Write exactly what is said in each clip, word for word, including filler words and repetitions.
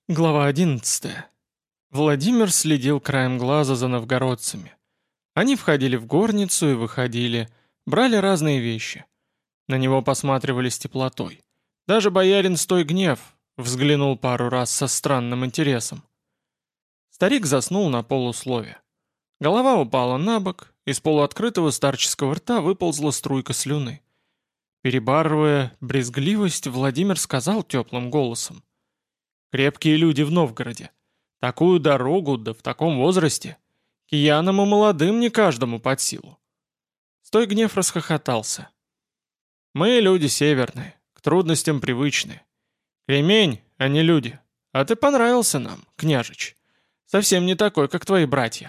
Глава одиннадцатая. Владимир следил краем глаза за новгородцами. Они входили в горницу и выходили, брали разные вещи. На него посматривали с теплотой. Даже боярин Стой Гнев взглянул пару раз со странным интересом. Старик заснул на полуслове. Голова упала на бок, из полуоткрытого старческого рта выползла струйка слюны. Перебарывая брезгливость, Владимир сказал теплым голосом: «Крепкие люди в Новгороде. Такую дорогу, да в таком возрасте. Киянам и молодым не каждому под силу». Стой Гнев расхохотался. «Мы люди северные, к трудностям привычные. Кремень, а не люди. А ты понравился нам, княжич. Совсем не такой, как твои братья».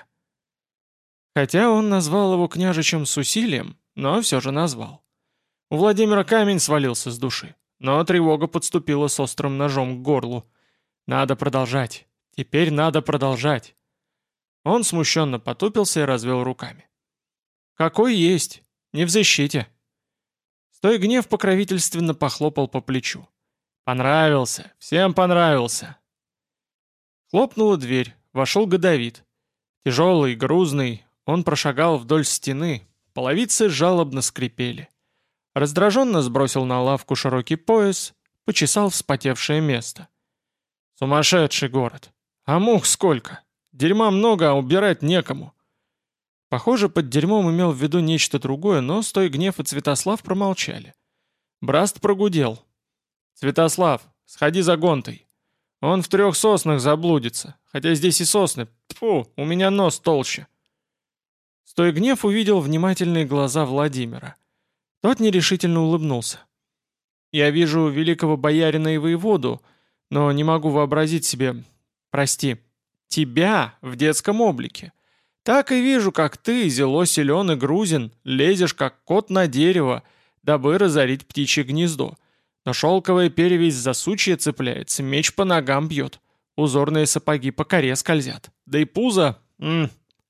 Хотя он назвал его княжичем с усилием, но все же назвал. У Владимира камень свалился с души, но тревога подступила с острым ножом к горлу. Надо продолжать. Теперь надо продолжать. Он смущенно потупился и развел руками. «Какой есть. Не в защите». Стой Гнев покровительственно похлопал по плечу. «Понравился. Всем понравился». Хлопнула дверь. Вошел Годовит. Тяжелый, грузный, он прошагал вдоль стены. Половицы жалобно скрипели. Раздраженно сбросил на лавку широкий пояс, почесал вспотевшее место. Сумасшедший город. А мух сколько? Дерьма много, а убирать некому. Похоже, под дерьмом имел в виду нечто другое, но Стой Гнев и Цветослав промолчали. Браст прогудел. «Цветослав, сходи за Гонтой. Он в трех соснах заблудится, хотя здесь и сосны. Тьфу, у меня нос толще». Стой Гнев увидел внимательные глаза Владимира. Тот нерешительно улыбнулся. «Я вижу великого боярина и воеводу, но не могу вообразить себе, прости, тебя в детском облике. Так и вижу, как ты, зело силен и грузин, лезешь, как кот на дерево, дабы разорить птичье гнездо. Но шелковая перевязь за сучья цепляется, меч по ногам бьет, узорные сапоги по коре скользят. Да и пузо... М -м.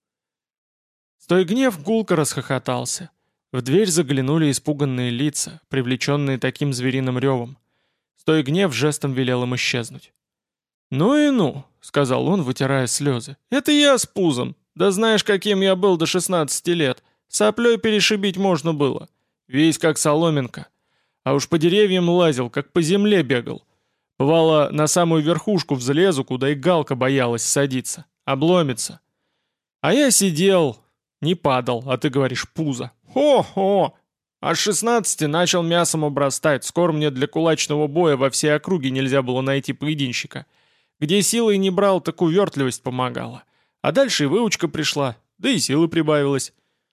Стой Гнев гулко расхохотался. В дверь заглянули испуганные лица, привлеченные таким звериным ревом. Стой Гнев жестом велел им исчезнуть. «Ну и ну», — сказал он, вытирая слезы. «Это я с пузом. Да знаешь, каким я был до шестнадцати лет. Соплей перешибить можно было. Весь как соломинка. А уж по деревьям лазил, как по земле бегал. Бывало, на самую верхушку взлезу, куда и галка боялась садиться. Обломится. А я сидел, не падал, а ты говоришь пузо. Хо-хо! А с шестнадцати начал мясом обрастать. Скоро мне для кулачного боя во всей округе нельзя было найти поединщика. Где силой не брал, так увертливость помогала. А дальше и выучка пришла, да и силы прибавилось».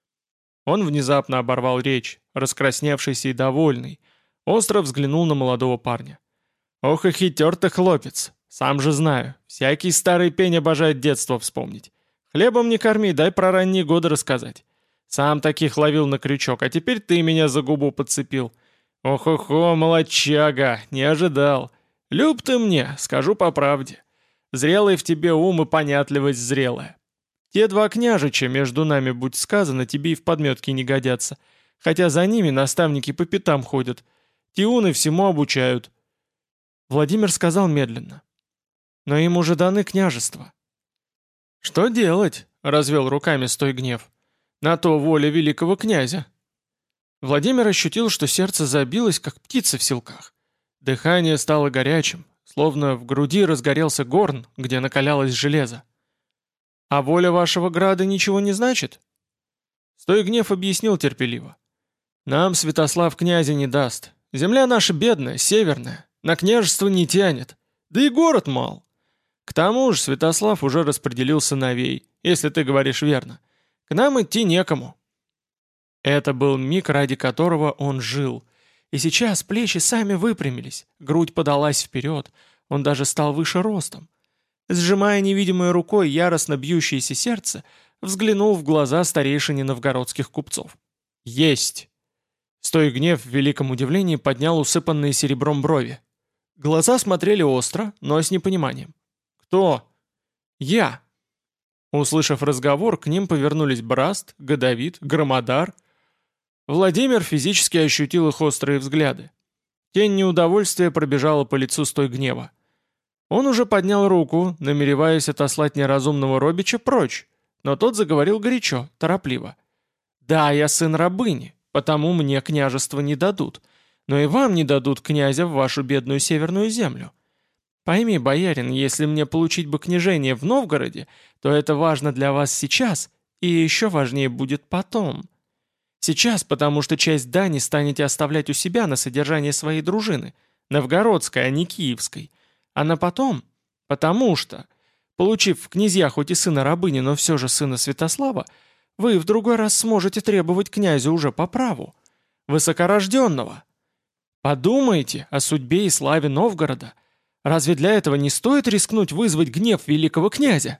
Он внезапно оборвал речь, раскрасневшийся и довольный. Остро взглянул на молодого парня. «Ох и хитер ты, хлопец! Сам же знаю, всякий старый пень обожает детство вспомнить. Хлебом не корми, дай про ранние годы рассказать. Сам таких ловил на крючок, а теперь ты меня за губу подцепил. Ох-охо, молодчага, не ожидал. Люб ты мне, скажу по правде. Зрелый в тебе ум и понятливость зрелая. Те два княжича, между нами, будь сказано, тебе и в подметке не годятся, хотя за ними наставники по пятам ходят. Тиуны всему обучают». Владимир сказал медленно. «Но им уже даны княжества». «Что делать?» — развел руками Стой Гнев. «На то воля великого князя». Владимир ощутил, что сердце забилось, как птица в селках. Дыхание стало горячим, словно в груди разгорелся горн, где накалялось железо. «А воля вашего града ничего не значит?» Стой Гнев объяснил терпеливо. «Нам Святослав князя не даст. Земля наша бедная, северная, на княжество не тянет. Да и город мал. К тому же Святослав уже распределил сыновей, если ты говоришь верно. К нам идти некому». Это был миг, ради которого он жил. И сейчас плечи сами выпрямились, грудь подалась вперед, он даже стал выше ростом. Сжимая невидимой рукой яростно бьющееся сердце, взглянул в глаза старейшине новгородских купцов. «Есть!» Стой Гнев в великом удивлении поднял усыпанные серебром брови. Глаза смотрели остро, но с непониманием. «Кто?» «Я!» Услышав разговор, к ним повернулись Браст, Годовит, Громодар. Владимир физически ощутил их острые взгляды. Тень неудовольствия пробежала по лицу Стой Гнева. Он уже поднял руку, намереваясь отослать неразумного Робича прочь, но тот заговорил горячо, торопливо. «Да, я сын рабыни, потому мне княжество не дадут, но и вам не дадут князя в вашу бедную северную землю. Пойми, боярин, если мне получить бы княжение в Новгороде, то это важно для вас сейчас, и еще важнее будет потом. Сейчас, потому что часть дани станете оставлять у себя на содержание своей дружины, новгородской, а не киевской, а на потом, потому что, получив в князья хоть и сына рабыни, но все же сына Святослава, вы в другой раз сможете требовать князя уже по праву, высокорожденного. Подумайте о судьбе и славе Новгорода. Разве для этого не стоит рискнуть вызвать гнев великого князя?»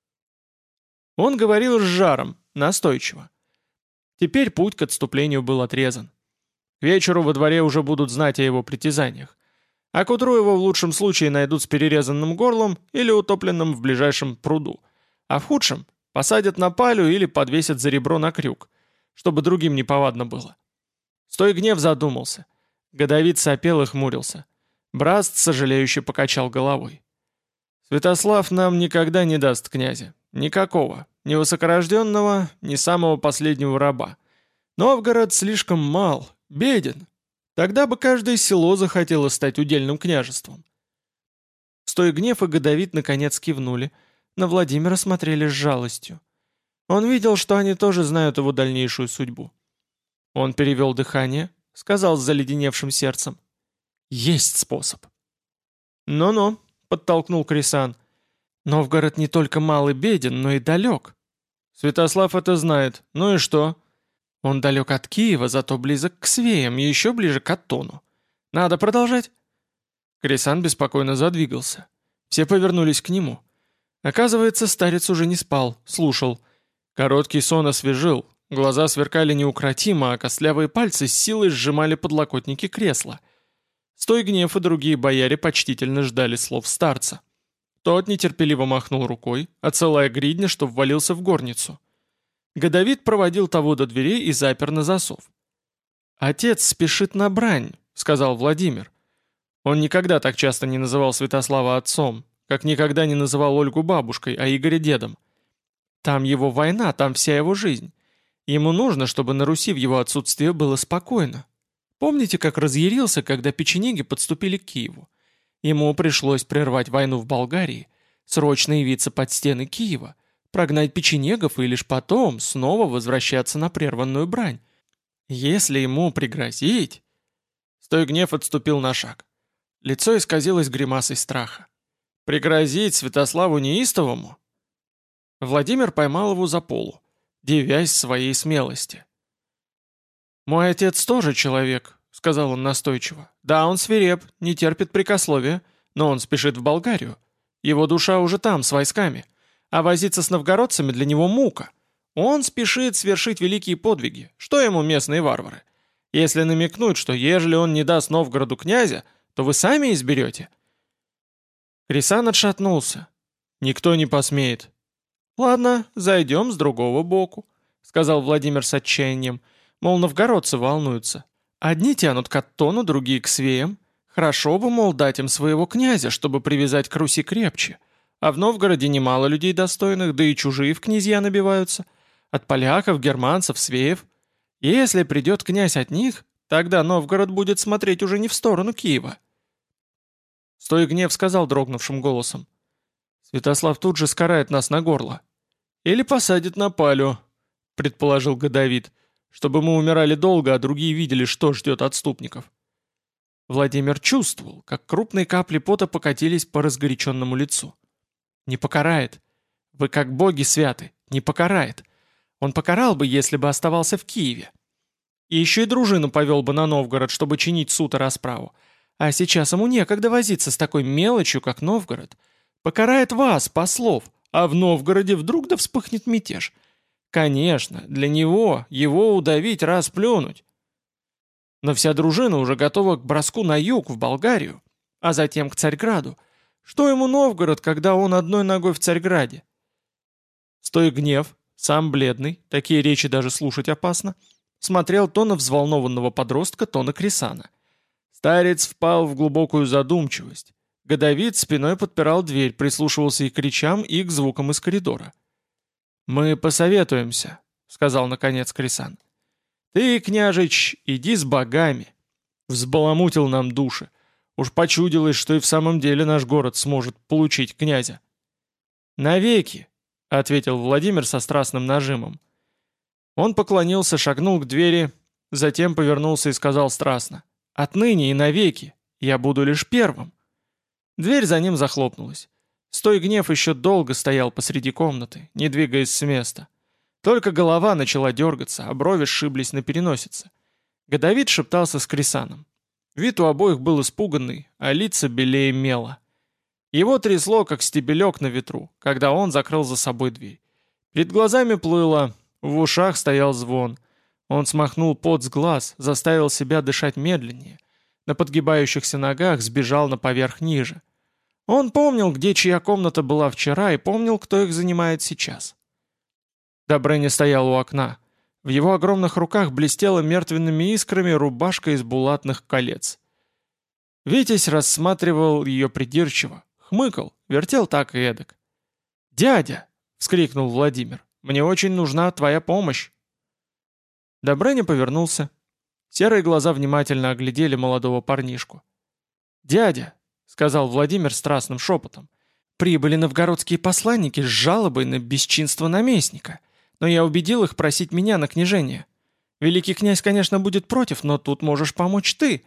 Он говорил с жаром, настойчиво. Теперь путь к отступлению был отрезан. К вечеру во дворе уже будут знать о его притязаниях, а к утру его в лучшем случае найдут с перерезанным горлом или утопленным в ближайшем пруду, а в худшем посадят на палю или подвесят за ребро на крюк, чтобы другим неповадно было. Стойгнев задумался. Годовит сопел и хмурился. Браст сожалеюще покачал головой. «Святослав нам никогда не даст князя. Никакого. Ни высокорожденного, ни самого последнего раба. Новгород слишком мал, беден. Тогда бы каждое село захотело стать удельным княжеством». Стойгнев и Годовит наконец кивнули, на Владимира смотрели с жалостью. Он видел, что они тоже знают его дальнейшую судьбу. Он перевел дыхание, сказал с заледеневшим сердцем. «Есть способ». «Ну-ну», — подтолкнул Крисан. «Новгород не только мал и беден, но и далек». «Святослав это знает. Ну и что?» «Он далек от Киева, зато близок к Свеям и еще ближе к Аттону. Надо продолжать?» Крисан беспокойно задвигался. Все повернулись к нему. Оказывается, старец уже не спал, слушал. Короткий сон освежил, глаза сверкали неукротимо, а костлявые пальцы с силой сжимали подлокотники кресла. Стойгнев и другие бояре почтительно ждали слов старца. Тот нетерпеливо махнул рукой, отсылая гридня, чтоб ввалился в горницу. Годовит проводил того до дверей и запер на засов. «Отец спешит на брань», — сказал Владимир. Он никогда так часто не называл Святослава отцом, как никогда не называл Ольгу бабушкой, а Игоря дедом. Там его война, там вся его жизнь. Ему нужно, чтобы на Руси в его отсутствие было спокойно. Помните, как разъярился, когда печенеги подступили к Киеву? Ему пришлось прервать войну в Болгарии, срочно явиться под стены Киева, прогнать печенегов и лишь потом снова возвращаться на прерванную брань. Если ему пригрозить... Стойгнев отступил на шаг. Лицо исказилось гримасой страха. Пригрозить Святославу Неистовому? Владимир поймал его за полу, дивясь своей смелости. «Мой отец тоже человек», — сказал он настойчиво. «Да, он свиреп, не терпит прикословия, но он спешит в Болгарию. Его душа уже там, с войсками. А возиться с новгородцами для него мука. Он спешит свершить великие подвиги. Что ему местные варвары? Если намекнуть, что ежели он не даст Новгороду князя, то вы сами изберете». Крисан отшатнулся. «Никто не посмеет». «Ладно, зайдем с другого боку», — сказал Владимир с отчаянием. Мол, новгородцы волнуются. Одни тянут к Аттону, другие к Свеям. Хорошо бы, мол, дать им своего князя, чтобы привязать к Руси крепче. А в Новгороде немало людей достойных, да и чужие в князья набиваются. От поляков, германцев, свеев. И если придет князь от них, тогда Новгород будет смотреть уже не в сторону Киева». Стойгнев сказал дрогнувшим голосом. «Святослав тут же скарает нас на горло. Или посадит на палю», — предположил Годовит, «чтобы мы умирали долго, а другие видели, что ждет отступников». Владимир чувствовал, как крупные капли пота покатились по разгоряченному лицу. «Не покарает. Вы как боги святы. Не покарает. Он покарал бы, если бы оставался в Киеве. И еще и дружину повел бы на Новгород, чтобы чинить суд и расправу. А сейчас ему некогда возиться с такой мелочью, как Новгород. Покарает вас, послов, а в Новгороде вдруг да вспыхнет мятеж. Конечно, для него, его удавить, раз плюнуть. Но вся дружина уже готова к броску на юг, в Болгарию, а затем к Царьграду. Что ему Новгород, когда он одной ногой в Царьграде?» Стойгнев, сам бледный, такие речи даже слушать опасно, смотрел то на взволнованного подростка, то на Крисана. Старец впал в глубокую задумчивость. Годовит спиной подпирал дверь, прислушивался и к речам, и к звукам из коридора. «Мы посоветуемся», — сказал наконец Крисан. «Ты, княжич, иди с богами. Взбаламутил нам души. Уж почудилось, что и в самом деле наш город сможет получить князя». «Навеки», — ответил Владимир со страстным нажимом. Он поклонился, шагнул к двери, затем повернулся и сказал страстно: «Отныне и навеки я буду лишь первым». Дверь за ним захлопнулась. Стой гнев еще долго стоял посреди комнаты, не двигаясь с места. Только голова начала дергаться, а брови сшиблись на переносице. Годовит шептался с Крисаном. Вид у обоих был испуганный, а лица белее мела. Его трясло, как стебелек на ветру, когда он закрыл за собой дверь. Перед глазами плыло, в ушах стоял звон. Он смахнул пот с глаз, заставил себя дышать медленнее. На подгибающихся ногах сбежал на поверх ниже. Он помнил, где чья комната была вчера, и помнил, кто их занимает сейчас. Добрыня стоял у окна. В его огромных руках блестела мертвенными искрами рубашка из булатных колец. Витязь рассматривал ее придирчиво, хмыкал, вертел так и эдак. «Дядя!» — вскрикнул Владимир. «Мне очень нужна твоя помощь!» Добрыня повернулся. Серые глаза внимательно оглядели молодого парнишку. «Дядя!» — сказал Владимир страстным шепотом. «Прибыли новгородские посланники с жалобой на бесчинство наместника, но я убедил их просить меня на княжение. Великий князь, конечно, будет против, но тут можешь помочь ты».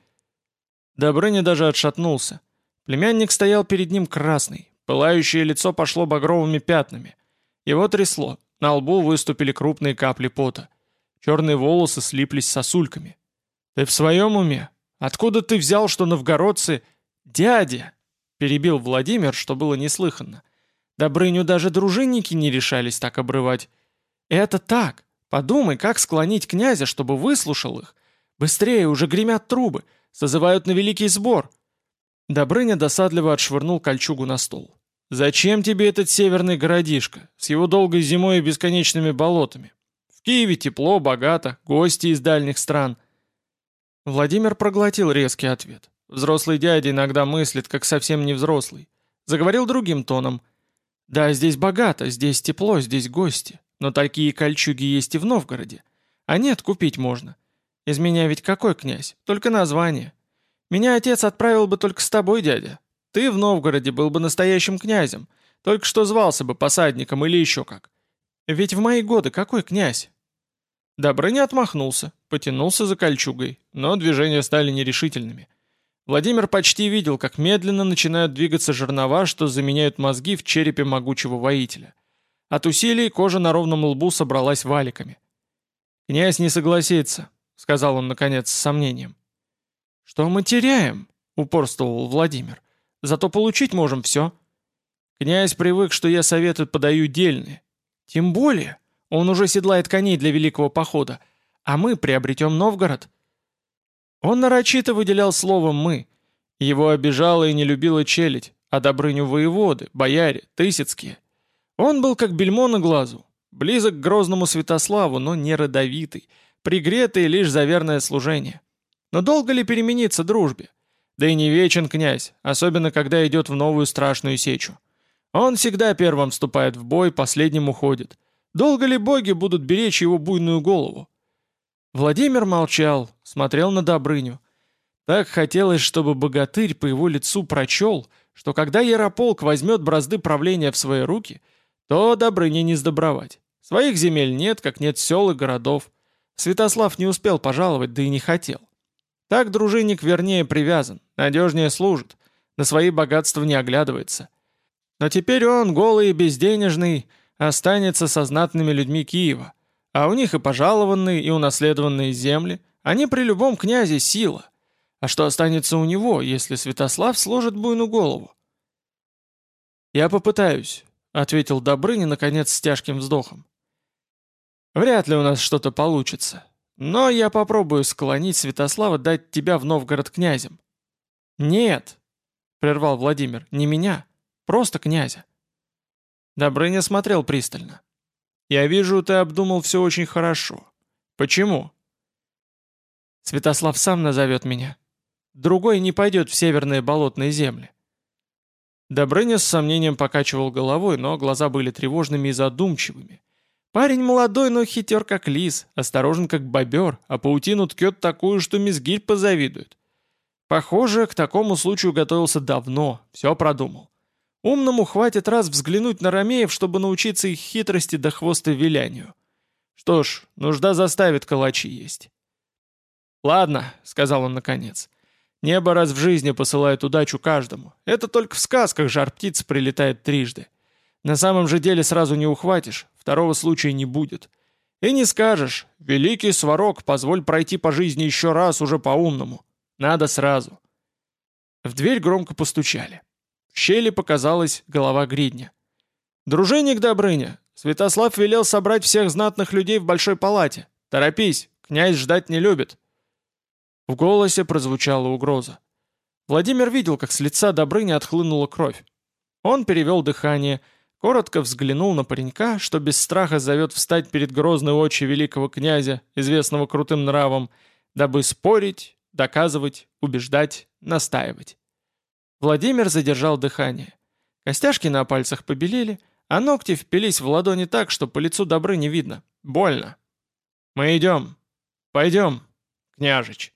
Добрыня даже отшатнулся. Племянник стоял перед ним красный, пылающее лицо пошло багровыми пятнами. Его трясло, на лбу выступили крупные капли пота. Черные волосы слиплись сосульками. «Ты в своем уме? Откуда ты взял, что новгородцы...» «Дядя!» — перебил Владимир, что было неслыханно. «Добрыню даже дружинники не решались так обрывать. Это так. Подумай, как склонить князя, чтобы выслушал их. Быстрее, уже гремят трубы, созывают на великий сбор». Добрыня досадливо отшвырнул кольчугу на стол. «Зачем тебе этот северный городишко, с его долгой зимой и бесконечными болотами? В Киеве тепло, богато, гости из дальних стран». Владимир проглотил резкий ответ. Взрослый дядя иногда мыслит, как совсем не взрослый. Заговорил другим тоном. «Да, здесь богато, здесь тепло, здесь гости. Но такие кольчуги есть и в Новгороде. А нет, купить можно. Из меня ведь какой князь? Только название. Меня отец отправил бы только с тобой, дядя. Ты в Новгороде был бы настоящим князем. Только что звался бы посадником или еще как. Ведь в мои годы какой князь?» Добрыня отмахнулся, потянулся за кольчугой, но движения стали нерешительными. Владимир почти видел, как медленно начинают двигаться жернова, что заменяют мозги в черепе могучего воителя. От усилий кожа на ровном лбу собралась валиками. «Князь не согласится», — сказал он наконец с сомнением. «Что мы теряем?» — упорствовал Владимир. «Зато получить можем все». «Князь привык, что я советы подаю дельные. Тем более, он уже седлает коней для великого похода, а мы приобретем Новгород». Он нарочито выделял словом «мы». Его обижала и не любила челядь, а Добрыню воеводы, бояре, тысяцкие. Он был как бельмо на глазу, близок к грозному Святославу, но не родовитый, пригретый лишь за верное служение. Но долго ли перемениться дружбе? Да и не вечен князь, особенно когда идет в новую страшную сечу. Он всегда первым вступает в бой, последним уходит. Долго ли боги будут беречь его буйную голову? Владимир молчал, смотрел на Добрыню. Так хотелось, чтобы богатырь по его лицу прочел, что когда Ярополк возьмет бразды правления в свои руки, то Добрыне не сдобровать. Своих земель нет, как нет сел и городов. Святослав не успел пожаловать, да и не хотел. Так дружинник вернее привязан, надежнее служит, на свои богатства не оглядывается. Но теперь он, голый и безденежный, останется со знатными людьми Киева. А у них и пожалованные, и унаследованные земли, они при любом князе сила. А что останется у него, если Святослав сложит буйную голову? «Я попытаюсь», — ответил Добрыня, наконец, с тяжким вздохом. «Вряд ли у нас что-то получится, но я попробую склонить Святослава дать тебя в Новгород князем». «Нет», — прервал Владимир, — «не меня, просто князя». Добрыня смотрел пристально. «Я вижу, ты обдумал все очень хорошо. Почему?» «Святослав сам назовет меня. Другой не пойдет в северные болотные земли». Добрыня с сомнением покачивал головой, но глаза были тревожными и задумчивыми. Парень молодой, но хитер как лис, осторожен как бобер, а паутину ткет такую, что мизгирь позавидует. Похоже, к такому случаю готовился давно, все продумал. Умному хватит раз взглянуть на ромеев, чтобы научиться их хитрости до хвоста вилянию. Что ж, нужда заставит калачи есть. «Ладно», — сказал он наконец, — «небо раз в жизни посылает удачу каждому. Это только в сказках жар-птица прилетает трижды. На самом же деле сразу не ухватишь, второго случая не будет. И не скажешь, великий сварог, позволь пройти по жизни еще раз уже по-умному. Надо сразу». В дверь громко постучали. В щели показалась голова гридня. «Дружинник Добрыня, Святослав велел собрать всех знатных людей в большой палате. Торопись, князь ждать не любит». В голосе прозвучала угроза. Владимир видел, как с лица Добрыни отхлынула кровь. Он перевел дыхание, коротко взглянул на паренька, что без страха зовет встать перед грозной очи великого князя, известного крутым нравом, дабы спорить, доказывать, убеждать, настаивать. Владимир задержал дыхание. Костяшки на пальцах побелели, а ногти впились в ладони так, что по лицу Добрыни видно. Больно. «Мы идем. Пойдем, княжич».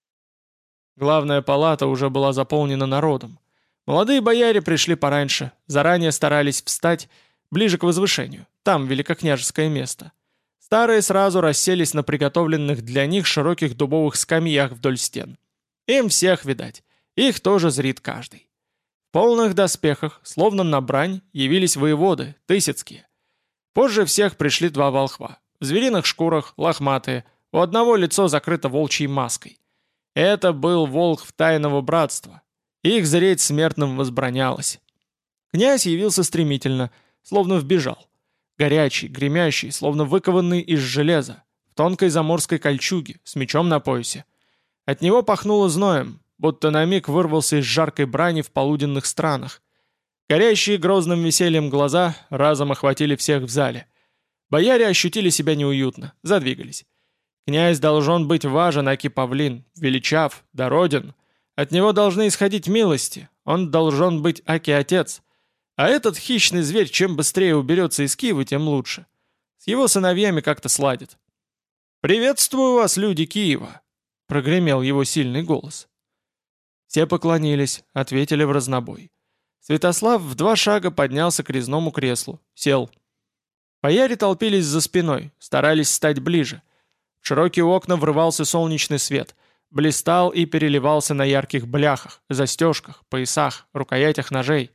Главная палата уже была заполнена народом. Молодые бояре пришли пораньше, заранее старались встать ближе к возвышению, там великокняжеское место. Старые сразу расселись на приготовленных для них широких дубовых скамьях вдоль стен. Им всех видать, их тоже зрит каждый. В полных доспехах, словно на брань, явились воеводы, тысяцкие. Позже всех пришли два волхва, в звериных шкурах, лохматые, у одного лицо закрыто волчьей маской. Это был волхв тайного братства. Их зреть смертным возбранялось. Князь явился стремительно, словно вбежал. Горячий, гремящий, словно выкованный из железа, в тонкой заморской кольчуге, с мечом на поясе. От него пахнуло зноем, будто на миг вырвался из жаркой брани в полуденных странах. Горящие грозным весельем глаза разом охватили всех в зале. Бояре ощутили себя неуютно, задвигались. Князь должен быть важен, аки павлин, величав, дороден. От него должны исходить милости, он должен быть аки отец. А этот хищный зверь чем быстрее уберется из Киева, тем лучше. С его сыновьями как-то сладит. «Приветствую вас, люди Киева!» — прогремел его сильный голос. Все поклонились, ответили в разнобой. Святослав в два шага поднялся к резному креслу, сел. Бояре толпились за спиной, старались стать ближе. В широкие окна врывался солнечный свет, блистал и переливался на ярких бляхах, застежках, поясах, рукоятях ножей.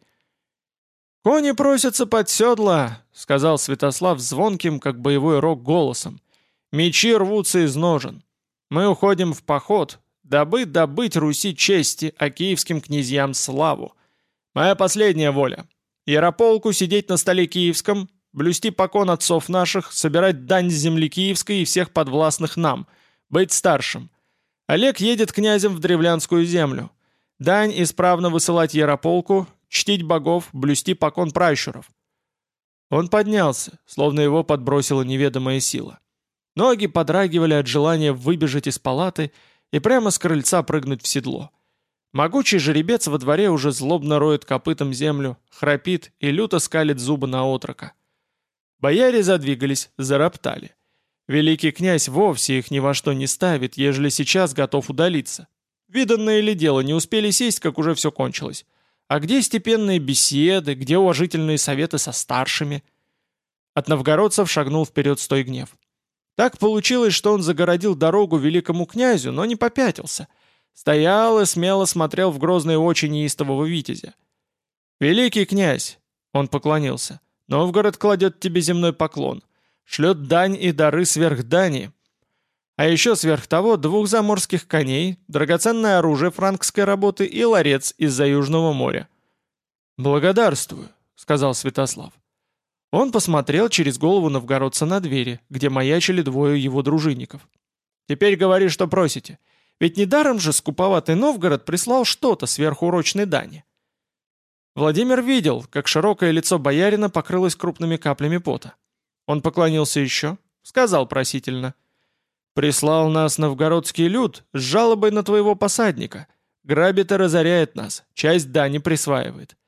«Кони просятся под седла», — сказал Святослав звонким, как боевой рог, голосом. «Мечи рвутся из ножен. Мы уходим в поход, дабы добыть Руси чести, а киевским князьям славу. Моя последняя воля. Ярополку сидеть на столе киевском, блюсти покон отцов наших, собирать дань с земли киевской и всех подвластных нам, быть старшим. Олег едет князем в древлянскую землю. Дань исправно высылать Ярополку, чтить богов, блюсти покон пращуров». Он поднялся, словно его подбросила неведомая сила. Ноги подрагивали от желания выбежать из палаты и прямо с крыльца прыгнуть в седло. Могучий жеребец во дворе уже злобно роет копытом землю, храпит и люто скалит зубы на отрока. Бояре задвигались, зароптали. Великий князь вовсе их ни во что не ставит, ежели сейчас готов удалиться. Виданное ли дело, не успели сесть, как уже все кончилось. А где степенные беседы, где уважительные советы со старшими? От новгородцев шагнул вперед Стойгнев. Так получилось, что он загородил дорогу великому князю, но не попятился. Стоял и смело смотрел в грозные очи неистового витязя. «Великий князь!» — он поклонился. «Новгород кладет тебе земной поклон. Шлет дань и дары сверх дани. А еще сверх того двух заморских коней, драгоценное оружие франкской работы и ларец из-за Южного моря». «Благодарствую», — сказал Святослав. Он посмотрел через голову новгородца на двери, где маячили двое его дружинников. «Теперь говори, что просите. Ведь недаром же скуповатый Новгород прислал что-то сверхурочной дани». Владимир видел, как широкое лицо боярина покрылось крупными каплями пота. Он поклонился еще, сказал просительно. «Прислал нас новгородский люд с жалобой на твоего посадника. Грабит и разоряет нас, часть дани присваивает.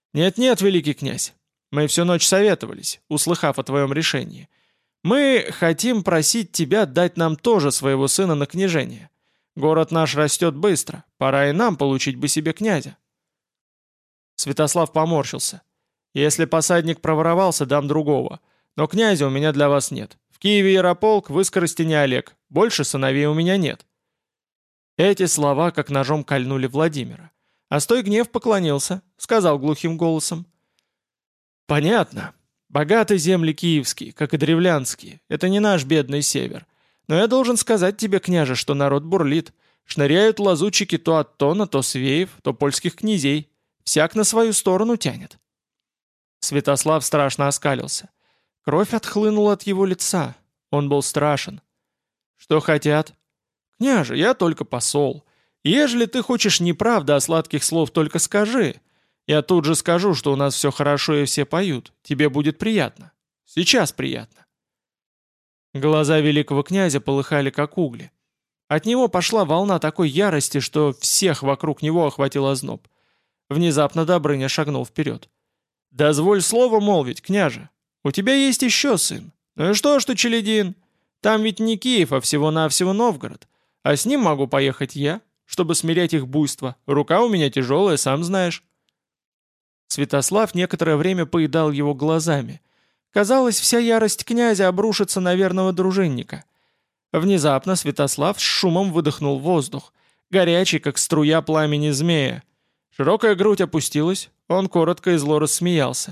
«Нет-нет, великий князь, мы всю ночь советовались, услыхав о твоем решении. Мы хотим просить тебя дать нам тоже своего сына на княжение. Город наш растет быстро, пора и нам получить бы себе князя». Святослав поморщился. «Если посадник проворовался, дам другого. Но князя у меня для вас нет. В Киеве Ярополк, в Искоростене Олег. Больше сыновей у меня нет». Эти слова как ножом кольнули Владимира. А стой гнев поклонился, сказал глухим голосом. «Понятно. Богаты земли киевские, как и древлянские. Это не наш бедный север. Но я должен сказать тебе, княже, что народ бурлит. Шныряют лазутчики то от Тона, то Свеев, то польских князей. Всяк на свою сторону тянет». Святослав страшно оскалился. Кровь отхлынула от его лица. Он был страшен. «Что хотят?» «Княже, я только посол. Ежели ты хочешь неправды, а сладких слов, только скажи. Я тут же скажу, что у нас все хорошо и все поют. Тебе будет приятно. Сейчас приятно». Глаза великого князя полыхали, как угли. От него пошла волна такой ярости, что всех вокруг него охватил озноб. Внезапно Добрыня шагнул вперед. «Дозволь слово молвить, княже. У тебя есть еще сын. Ну и что, что Челядин? Там ведь не Киев, а всего-навсего Новгород. А с ним могу поехать я, чтобы смирять их буйство. Рука у меня тяжелая, сам знаешь». Святослав некоторое время поедал его глазами. Казалось, вся ярость князя обрушится на верного дружинника. Внезапно Святослав с шумом выдохнул воздух, горячий, как струя пламени змея. Широкая грудь опустилась, он коротко и зло рассмеялся.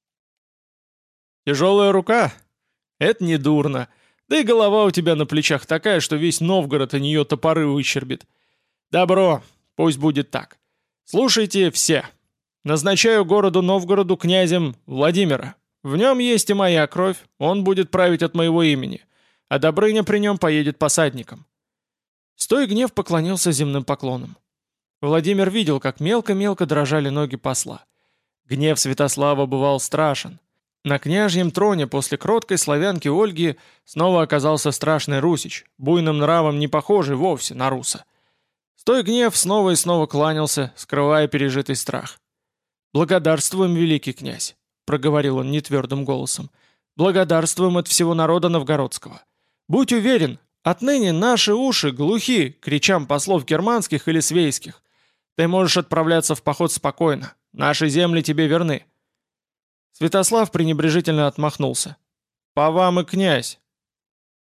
«Тяжелая рука? Это не дурно. Да и голова у тебя на плечах такая, что весь Новгород о нее топоры выщербит. Добро, пусть будет так. Слушайте все. Назначаю городу Новгороду князем Владимира. В нем есть и моя кровь, он будет править от моего имени, а Добрыня при нем поедет посадником». Стой гнев поклонился земным поклоном. Владимир видел, как мелко-мелко дрожали ноги посла. Гнев Святослава бывал страшен. На княжьем троне после кроткой славянки Ольги снова оказался страшный русич, буйным нравом не похожий вовсе на руса. Стой гнев снова и снова кланялся, скрывая пережитый страх. «Благодарствуем, великий князь», — проговорил он нетвердым голосом. «Благодарствуем от всего народа новгородского. Будь уверен, отныне наши уши глухи к речам послов германских или свейских. Ты можешь отправляться в поход спокойно. Наши земли тебе верны». Святослав пренебрежительно отмахнулся. «По вам и князь.